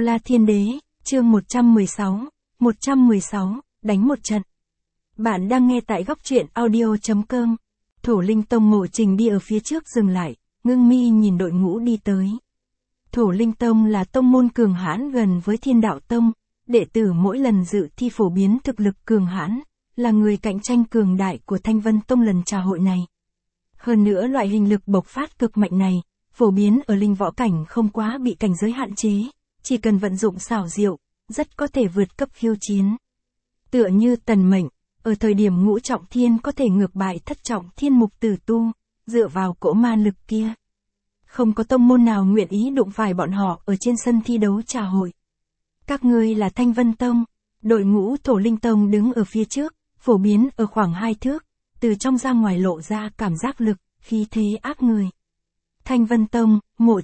La Thiên Đế, chương 116, đánh một trận. Bạn đang nghe tại góc truyện audio.com. Thổ Linh Tông Mộ Trình đi ở phía trước dừng lại, ngưng mi nhìn đội ngũ đi tới. Thổ Linh Tông là tông môn cường hãn gần với Thiên Đạo Tông, đệ tử mỗi lần dự thi phổ biến thực lực cường hãn, là người cạnh tranh cường đại của Thanh Vân Tông lần trà hội này. Hơn nữa loại hình lực bộc phát cực mạnh này, phổ biến ở linh võ cảnh không quá bị cảnh giới hạn chế, chỉ cần vận dụng xảo diệu, rất có thể vượt cấp khiêu chiến. Tựa như Tần Mệnh, ở thời điểm ngũ trọng thiên có thể ngược bại thất trọng thiên Mục Tử Tu, dựa vào cỗ ma lực kia. Không có tông môn nào nguyện ý đụng phải bọn họ ở trên sân thi đấu trà hội. Các ngươi là Thanh Vân Tông, đội ngũ Thổ Linh Tông đứng ở phía trước, phổ biến ở khoảng 2 thước, từ trong ra ngoài lộ ra cảm giác lực, khí thế áp người. Thanh Vân Tông,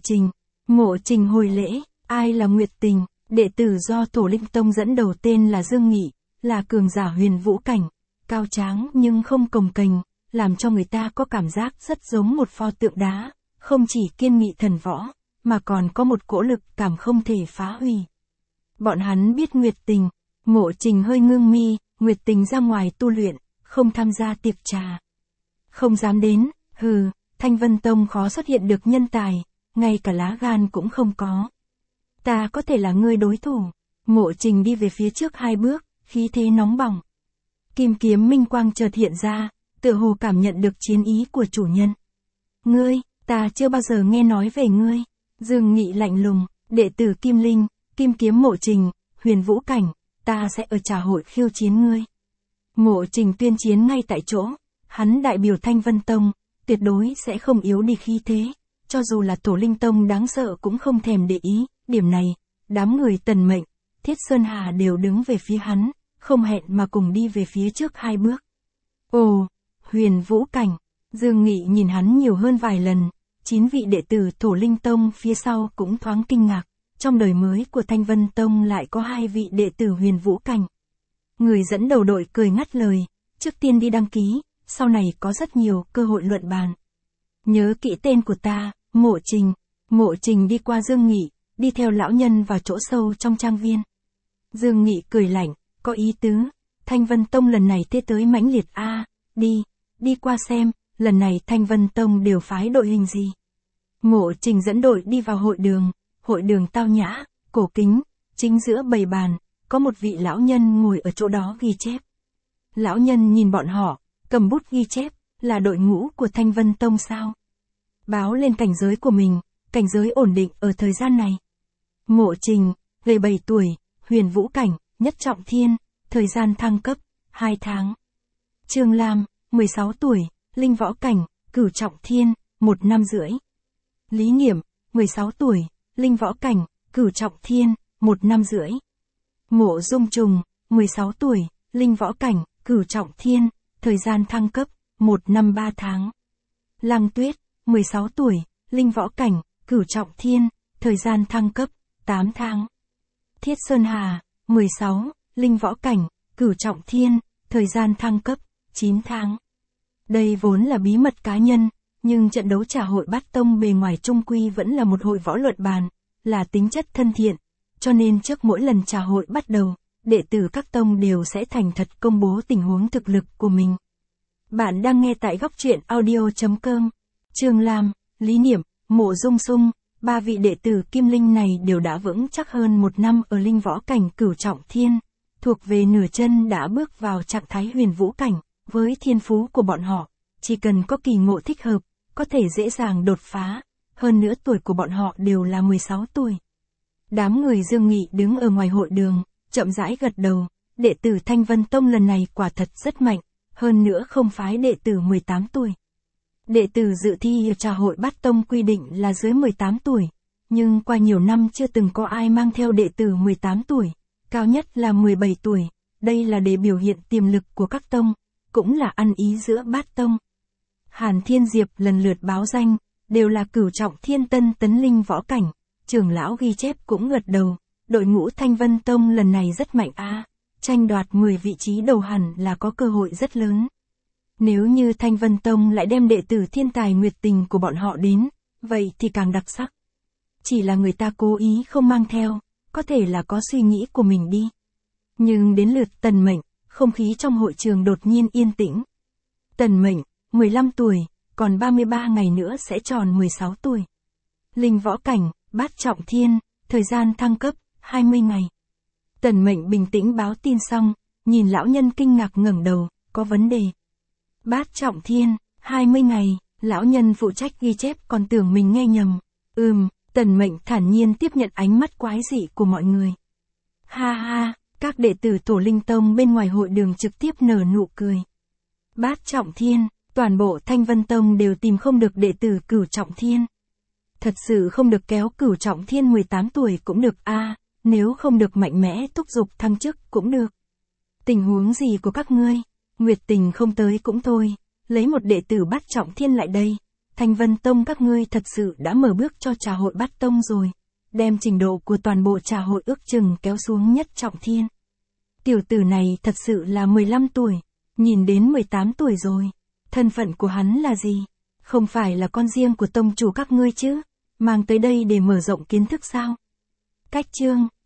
Mộ Trình hồi lễ, ai là Nguyệt Tình, đệ tử do Thổ Linh Tông dẫn đầu tên là Dương Nghị, là cường giả huyền vũ cảnh, cao tráng nhưng không cồng kềnh, làm cho người ta có cảm giác rất giống một pho tượng đá, không chỉ kiên nghị thần võ, mà còn có một cỗ lực cảm không thể phá hủy. Bọn hắn biết Nguyệt Tình, Mộ Trình hơi ngưng mi, Nguyệt Tình ra ngoài tu luyện, không tham gia tiệc trà. Không dám đến, Thanh Vân Tông khó xuất hiện được nhân tài, ngay cả lá gan cũng không có. Ta có thể là người đối thủ. Mộ Trình đi về phía trước 2 bước, khí thế nóng bỏng. Kim kiếm minh quang chợt hiện ra, tựa hồ cảm nhận được chiến ý của chủ nhân. Ngươi, ta chưa bao giờ nghe nói về ngươi. Dương Nghị lạnh lùng, đệ tử Kim Linh, Kim kiếm Mộ Trình, huyền vũ cảnh, ta sẽ ở trà hội khiêu chiến ngươi. Mộ Trình tuyên chiến ngay tại chỗ, hắn đại biểu Thanh Vân Tông, tuyệt đối sẽ không yếu đi khí thế, cho dù là Thổ Linh Tông đáng sợ cũng không thèm để ý, điểm này, đám người Tần Mệnh, Thiết Sơn Hà đều đứng về phía hắn, không hẹn mà cùng đi về phía trước 2 bước. Ồ, huyền vũ cảnh, Dương Nghị nhìn hắn nhiều hơn vài lần, 9 vị đệ tử Thổ Linh Tông phía sau cũng thoáng kinh ngạc, trong đời mới của Thanh Vân Tông lại có 2 vị đệ tử huyền vũ cảnh. Người dẫn đầu đội cười ngắt lời, trước tiên đi đăng ký, sau này có rất nhiều cơ hội luận bàn. Nhớ kỹ tên của ta, Mộ Trình đi qua Dương Nghị, đi theo lão nhân vào chỗ sâu trong trang viên. Dương Nghị cười lạnh, có ý tứ, Thanh Vân Tông lần này thế tới mãnh liệt đi qua xem, lần này Thanh Vân Tông đều phái đội hình gì. Mộ Trình dẫn đội đi vào hội đường tao nhã, cổ kính, chính giữa bầy bàn, có một vị lão nhân ngồi ở chỗ đó ghi chép. Lão nhân nhìn bọn họ, cầm bút ghi chép, là đội ngũ của Thanh Vân Tông sao? Báo lên cảnh giới của mình, cảnh giới ổn định ở thời gian này. Mộ Trình, 17 tuổi, huyền vũ cảnh, nhất trọng thiên, thời gian thăng cấp, 2 tháng. Trương Lam, 16 tuổi, linh võ cảnh, cửu trọng thiên, 1 năm rưỡi. Lý Niệm, 16 tuổi, linh võ cảnh, cửu trọng thiên, 1 năm rưỡi. Mộ Dung Trùng, 16 tuổi, linh võ cảnh, cửu trọng thiên, thời gian thăng cấp, 1 năm 3 tháng. Lăng Tuyết, 16 tuổi, linh võ cảnh, cửu trọng thiên, thời gian thăng cấp, 8 tháng. Thiết Sơn Hà, 16, linh võ cảnh, cửu trọng thiên, thời gian thăng cấp, 9 tháng. Đây vốn là bí mật cá nhân, nhưng trận đấu trà hội Bát Tông bề ngoài chung quy vẫn là một hội võ luận bàn, là tính chất thân thiện, cho nên trước mỗi lần trà hội bắt đầu, đệ tử các tông đều sẽ thành thật công bố tình huống thực lực của mình. Bạn đang nghe tại góc truyện audio.com. Trương Lam, Lý Niệm, Mộ Dung Sung, 3 vị đệ tử Kim Linh này đều đã vững chắc hơn 1 năm ở linh võ cảnh cửu trọng thiên, thuộc về nửa chân đã bước vào trạng thái huyền vũ cảnh, với thiên phú của bọn họ, chỉ cần có kỳ ngộ thích hợp, có thể dễ dàng đột phá, hơn nữa tuổi của bọn họ đều là 16 tuổi. Đám người Dương Nghị đứng ở ngoài hội đường, chậm rãi gật đầu, đệ tử Thanh Vân Tông lần này quả thật rất mạnh, hơn nữa không phái đệ tử 18 tuổi. Đệ tử dự thi trà hội Bát Tông quy định là dưới 18 tuổi, nhưng qua nhiều năm chưa từng có ai mang theo đệ tử 18 tuổi, cao nhất là 17 tuổi, đây là để biểu hiện tiềm lực của các tông, cũng là ăn ý giữa Bát Tông. Hàn Thiên Diệp lần lượt báo danh, đều là cửu trọng thiên tân tấn linh võ cảnh, trưởng lão ghi chép cũng gật đầu, đội ngũ Thanh Vân Tông lần này rất mạnh tranh đoạt 10 vị trí đầu hẳn là có cơ hội rất lớn. Nếu như Thanh Vân Tông lại đem đệ tử thiên tài Nguyệt Tình của bọn họ đến, vậy thì càng đặc sắc. Chỉ là người ta cố ý không mang theo, có thể là có suy nghĩ của mình đi. Nhưng đến lượt Tần Mệnh, không khí trong hội trường đột nhiên yên tĩnh. Tần Mệnh, 15 tuổi, còn 33 ngày nữa sẽ tròn 16 tuổi. Linh võ cảnh, bát trọng thiên, thời gian thăng cấp, 20 ngày. Tần Mệnh bình tĩnh báo tin xong, nhìn lão nhân kinh ngạc ngẩng đầu, có vấn đề. Bát trọng thiên, 20 ngày, lão nhân phụ trách ghi chép còn tưởng mình nghe nhầm. Tần Mệnh thản nhiên tiếp nhận ánh mắt quái dị của mọi người. Ha ha, các đệ tử Tổ Linh Tông bên ngoài hội đường trực tiếp nở nụ cười. Bát trọng thiên, toàn bộ Thanh Vân Tông đều tìm không được đệ tử Cửu trọng thiên. Thật sự không được kéo Cửu trọng thiên 18 tuổi cũng được a, nếu không được mạnh mẽ thúc giục thăng chức cũng được. Tình huống gì của các ngươi? Nguyệt Tình không tới cũng thôi, lấy một đệ tử bát trọng thiên lại đây. Thanh Vân Tông các ngươi thật sự đã mở bước cho trà hội bát tông rồi, đem trình độ của toàn bộ trà hội ước chừng kéo xuống nhất trọng thiên. Tiểu tử này thật sự là 15 tuổi, nhìn đến 18 tuổi rồi. Thân phận của hắn là gì? Không phải là con riêng của tông chủ các ngươi chứ? Mang tới đây để mở rộng kiến thức sao? Cách chương